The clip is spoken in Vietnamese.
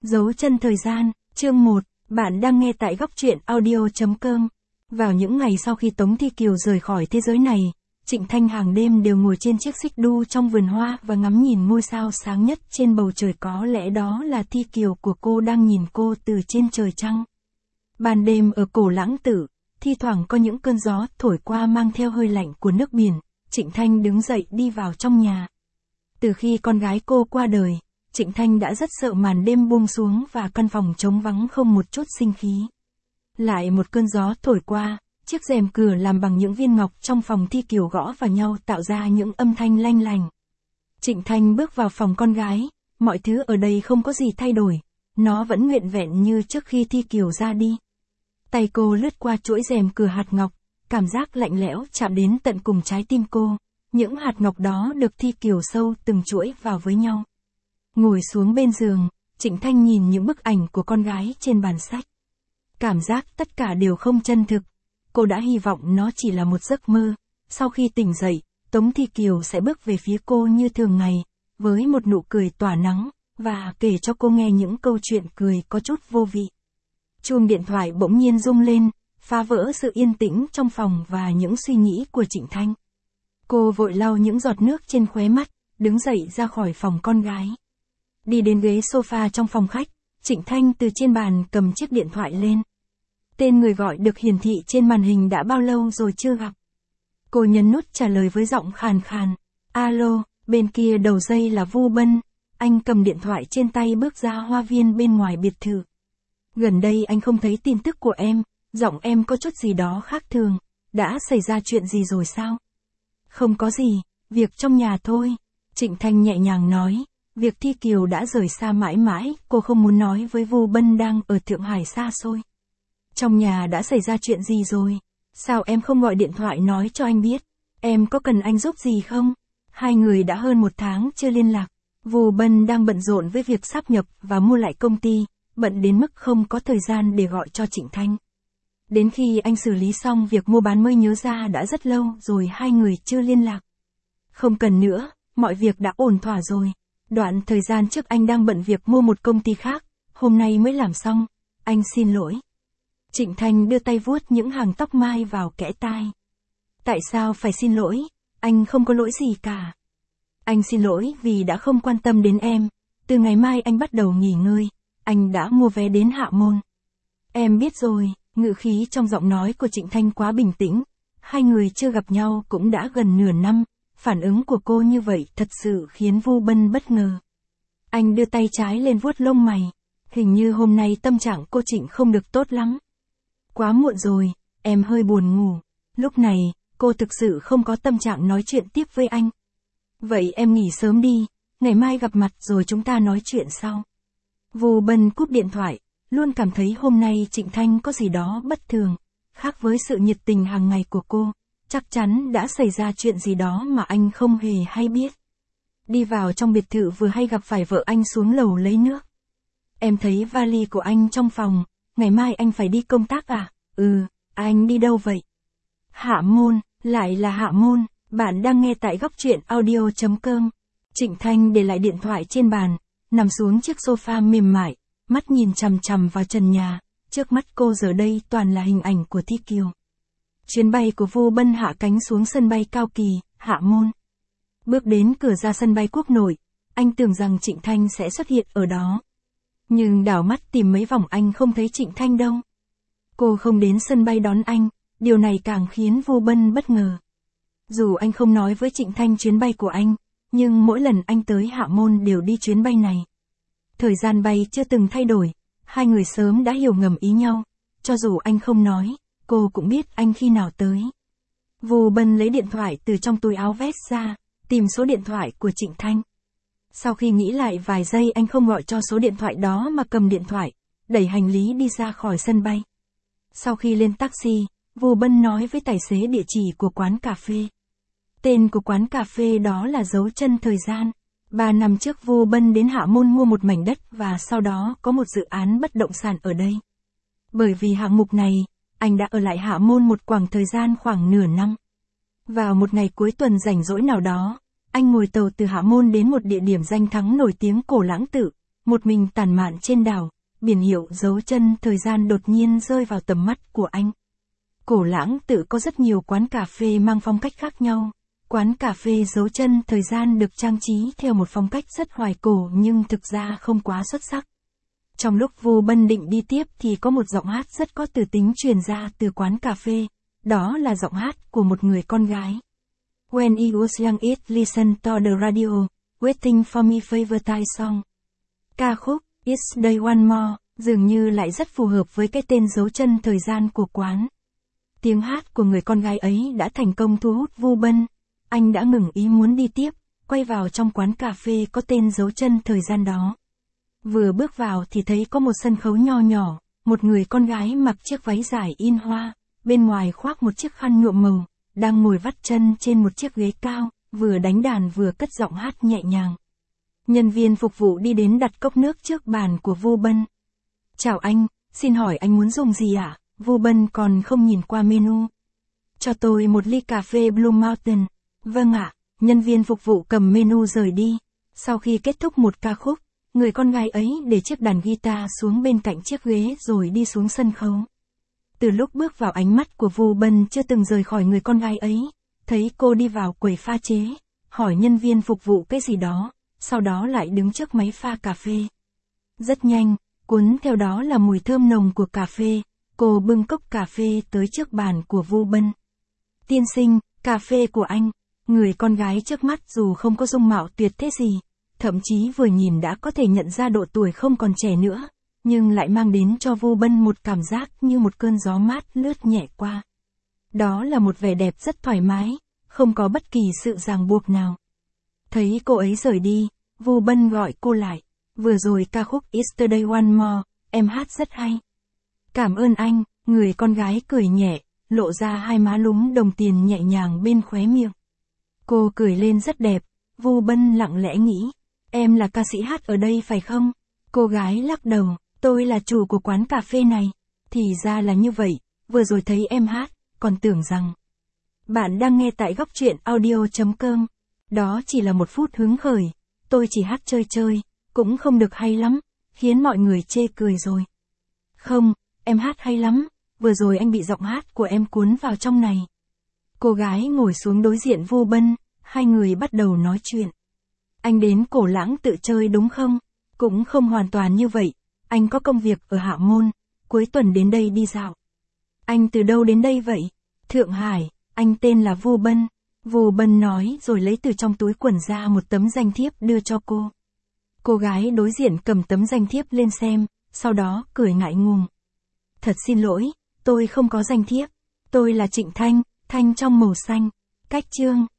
Dấu chân thời gian, chương 1, bạn đang nghe tại góc truyện audio.com. Vào những ngày sau khi Tống Thi Kiều rời khỏi thế giới này, Trịnh Thanh hàng đêm đều ngồi trên chiếc xích đu trong vườn hoa và ngắm nhìn ngôi sao sáng nhất trên bầu trời, có lẽ đó là Thi Kiều của cô đang nhìn cô từ trên trời trăng. Ban đêm ở Cổ Lãng Tử, thi thoảng có những cơn gió thổi qua mang theo hơi lạnh của nước biển. Trịnh Thanh đứng dậy đi vào trong nhà. Từ khi con gái cô qua đời, Trịnh Thanh đã rất sợ màn đêm buông xuống và căn phòng trống vắng không một chút sinh khí. Lại một cơn gió thổi qua, chiếc rèm cửa làm bằng những viên ngọc trong phòng Thi Kiều gõ vào nhau tạo ra những âm thanh lanh lành. Trịnh Thanh bước vào phòng con gái, mọi thứ ở đây không có gì thay đổi, nó vẫn nguyên vẹn như trước khi Thi Kiều ra đi. Tay cô lướt qua chuỗi rèm cửa hạt ngọc, cảm giác lạnh lẽo chạm đến tận cùng trái tim cô, những hạt ngọc đó được Thi Kiều sâu từng chuỗi vào với nhau. Ngồi xuống bên giường, Trịnh Thanh nhìn những bức ảnh của con gái trên bàn sách. Cảm giác tất cả đều không chân thực. Cô đã hy vọng nó chỉ là một giấc mơ. Sau khi tỉnh dậy, Tống Thi Kiều sẽ bước về phía cô như thường ngày, với một nụ cười tỏa nắng, và kể cho cô nghe những câu chuyện cười có chút vô vị. Chuông điện thoại bỗng nhiên rung lên, phá vỡ sự yên tĩnh trong phòng và những suy nghĩ của Trịnh Thanh. Cô vội lau những giọt nước trên khóe mắt, đứng dậy ra khỏi phòng con gái. Đi đến ghế sofa trong phòng khách, Trịnh Thanh từ trên bàn cầm chiếc điện thoại lên. Tên người gọi được hiển thị trên màn hình đã bao lâu rồi chưa gặp. Cô nhấn nút trả lời với giọng khàn khàn. Alo, bên kia đầu dây là Vu Bân. Anh cầm điện thoại trên tay bước ra hoa viên bên ngoài biệt thự. Gần đây anh không thấy tin tức của em, giọng em có chút gì đó khác thường. Đã xảy ra chuyện gì rồi sao? Không có gì, việc trong nhà thôi. Trịnh Thanh nhẹ nhàng nói. Việc Thi Kiều đã rời xa mãi mãi, cô không muốn nói với Vu Bân đang ở Thượng Hải xa xôi. Trong nhà đã xảy ra chuyện gì rồi? Sao em không gọi điện thoại nói cho anh biết? Em có cần anh giúp gì không? Hai người đã hơn một tháng chưa liên lạc. Vu Bân đang bận rộn với việc sáp nhập và mua lại công ty, bận đến mức không có thời gian để gọi cho Trịnh Thanh. Đến khi anh xử lý xong việc mua bán mới nhớ ra đã rất lâu rồi hai người chưa liên lạc. Không cần nữa, mọi việc đã ổn thỏa rồi. Đoạn thời gian trước anh đang bận việc mua một công ty khác, hôm nay mới làm xong, anh xin lỗi. Trịnh Thanh đưa tay vuốt những hàng tóc mai vào kẽ tai. Tại sao phải xin lỗi? Anh không có lỗi gì cả. Anh xin lỗi vì đã không quan tâm đến em. Từ ngày mai anh bắt đầu nghỉ ngơi, anh đã mua vé đến Hạ Môn. Em biết rồi, ngữ khí trong giọng nói của Trịnh Thanh quá bình tĩnh. Hai người chưa gặp nhau cũng đã gần nửa năm. Phản ứng của cô như vậy thật sự khiến Vu Bân bất ngờ. Anh đưa tay trái lên vuốt lông mày. Hình như hôm nay tâm trạng cô Trịnh không được tốt lắm. Quá muộn rồi, em hơi buồn ngủ. Lúc này, cô thực sự không có tâm trạng nói chuyện tiếp với anh. Vậy em nghỉ sớm đi, ngày mai gặp mặt rồi chúng ta nói chuyện sau. Vu Bân cúp điện thoại, luôn cảm thấy hôm nay Trịnh Thanh có gì đó bất thường, khác với sự nhiệt tình hàng ngày của cô. Chắc chắn đã xảy ra chuyện gì đó mà anh không hề hay biết. Đi vào trong biệt thự vừa hay gặp phải vợ anh xuống lầu lấy nước. Em thấy vali của anh trong phòng, ngày mai anh phải đi công tác à? Anh đi đâu vậy? Hạ Môn, lại là Hạ Môn, bạn đang nghe tại góc truyện audio.com. Trịnh Thanh để lại điện thoại trên bàn, nằm xuống chiếc sofa mềm mại, mắt nhìn chằm chằm vào trần nhà, trước mắt cô giờ đây toàn là hình ảnh của Thi Kiều. Chuyến bay của Vu Bân hạ cánh xuống sân bay Cao Kỳ, Hạ Môn. Bước đến cửa ra sân bay Quốc Nội, anh tưởng rằng Trịnh Thanh sẽ xuất hiện ở đó. Nhưng đảo mắt tìm mấy vòng anh không thấy Trịnh Thanh đâu. Cô không đến sân bay đón anh, điều này càng khiến Vu Bân bất ngờ. Dù anh không nói với Trịnh Thanh chuyến bay của anh, nhưng mỗi lần anh tới Hạ Môn đều đi chuyến bay này. Thời gian bay chưa từng thay đổi, hai người sớm đã hiểu ngầm ý nhau, cho dù anh không nói. Cô cũng biết anh khi nào tới. Vu Bân lấy điện thoại từ trong túi áo vest ra, tìm số điện thoại của Trịnh Thanh. Sau khi nghĩ lại vài giây anh không gọi cho số điện thoại đó mà cầm điện thoại, đẩy hành lý đi ra khỏi sân bay. Sau khi lên taxi, Vu Bân nói với tài xế địa chỉ của quán cà phê. Tên của quán cà phê đó là Dấu Chân Thời Gian. 3 năm trước Vu Bân đến Hạ Môn mua một mảnh đất và sau đó có một dự án bất động sản ở đây. Bởi vì hạng mục này, anh đã ở lại Hạ Môn một khoảng thời gian khoảng nửa năm. Vào một ngày cuối tuần rảnh rỗi nào đó, anh ngồi tàu từ Hạ Môn đến một địa điểm danh thắng nổi tiếng Cổ Lãng Tử, một mình tản mạn trên đảo, biển hiệu dấu chân thời gian đột nhiên rơi vào tầm mắt của anh. Cổ Lãng Tự có rất nhiều quán cà phê mang phong cách khác nhau. Quán cà phê dấu chân thời gian được trang trí theo một phong cách rất hoài cổ nhưng thực ra không quá xuất sắc. Trong lúc Vu Bân định đi tiếp thì có một giọng hát rất có từ tính truyền ra từ quán cà phê, đó là giọng hát của một người con gái. When I was young it listened to the radio, waiting for me favorite song. Ca khúc It's Day One More dường như lại rất phù hợp với cái tên dấu chân thời gian của quán. Tiếng hát của người con gái ấy đã thành công thu hút Vu Bân. Anh đã ngừng ý muốn đi tiếp, quay vào trong quán cà phê có tên dấu chân thời gian đó. Vừa bước vào thì thấy có một sân khấu nho nhỏ, một người con gái mặc chiếc váy dài in hoa, bên ngoài khoác một chiếc khăn nhuộm màu, đang ngồi vắt chân trên một chiếc ghế cao, vừa đánh đàn vừa cất giọng hát nhẹ nhàng. Nhân viên phục vụ đi đến đặt cốc nước trước bàn của Vu Bân. Chào anh, xin hỏi anh muốn dùng gì ạ? Vu Bân còn không nhìn qua menu. Cho tôi một ly cà phê Blue Mountain. Vâng ạ, nhân viên phục vụ cầm menu rời đi. Sau khi kết thúc một ca khúc, người con gái ấy để chiếc đàn guitar xuống bên cạnh chiếc ghế rồi đi xuống sân khấu. Từ lúc bước vào ánh mắt của Vu Bân chưa từng rời khỏi người con gái ấy, thấy cô đi vào quầy pha chế, hỏi nhân viên phục vụ cái gì đó, sau đó lại đứng trước máy pha cà phê. Rất nhanh, cuốn theo đó là mùi thơm nồng của cà phê, cô bưng cốc cà phê tới trước bàn của Vu Bân. Tiên sinh, cà phê của anh. Người con gái trước mắt dù không có dung mạo tuyệt thế gì, thậm chí vừa nhìn đã có thể nhận ra độ tuổi không còn trẻ nữa, nhưng lại mang đến cho Vu Bân một cảm giác như một cơn gió mát lướt nhẹ qua. Đó là một vẻ đẹp rất thoải mái, không có bất kỳ sự ràng buộc nào. Thấy cô ấy rời đi, Vu Bân gọi cô lại. Vừa rồi ca khúc Yesterday One More, em hát rất hay. Cảm ơn anh, người con gái cười nhẹ, lộ ra hai má lúm đồng tiền nhẹ nhàng bên khóe miệng. Cô cười lên rất đẹp, Vu Bân lặng lẽ nghĩ, em là ca sĩ hát ở đây phải không? Cô gái lắc đầu, tôi là chủ của quán cà phê này. Thì ra là như vậy, vừa rồi thấy em hát, còn tưởng rằng. Bạn đang nghe tại góc truyện audio.com. Đó chỉ là một phút hứng khởi, tôi chỉ hát chơi chơi, cũng không được hay lắm, khiến mọi người chê cười rồi. Không, em hát hay lắm, vừa rồi anh bị giọng hát của em cuốn vào trong này. Cô gái ngồi xuống đối diện Vu Bân, hai người bắt đầu nói chuyện. Anh đến Cổ Lãng Tự chơi đúng không? Cũng không hoàn toàn như vậy, anh có công việc ở Hạ Môn, cuối tuần đến đây đi dạo. Anh từ đâu đến đây vậy? Thượng Hải, anh tên là Vu Bân. Vu Bân nói rồi lấy từ trong túi quần ra một tấm danh thiếp đưa cho cô. Cô gái đối diện cầm tấm danh thiếp lên xem, sau đó cười ngại ngùng. Thật xin lỗi, tôi không có danh thiếp. Tôi là Trịnh Thanh, Thanh trong màu xanh. Cách chương.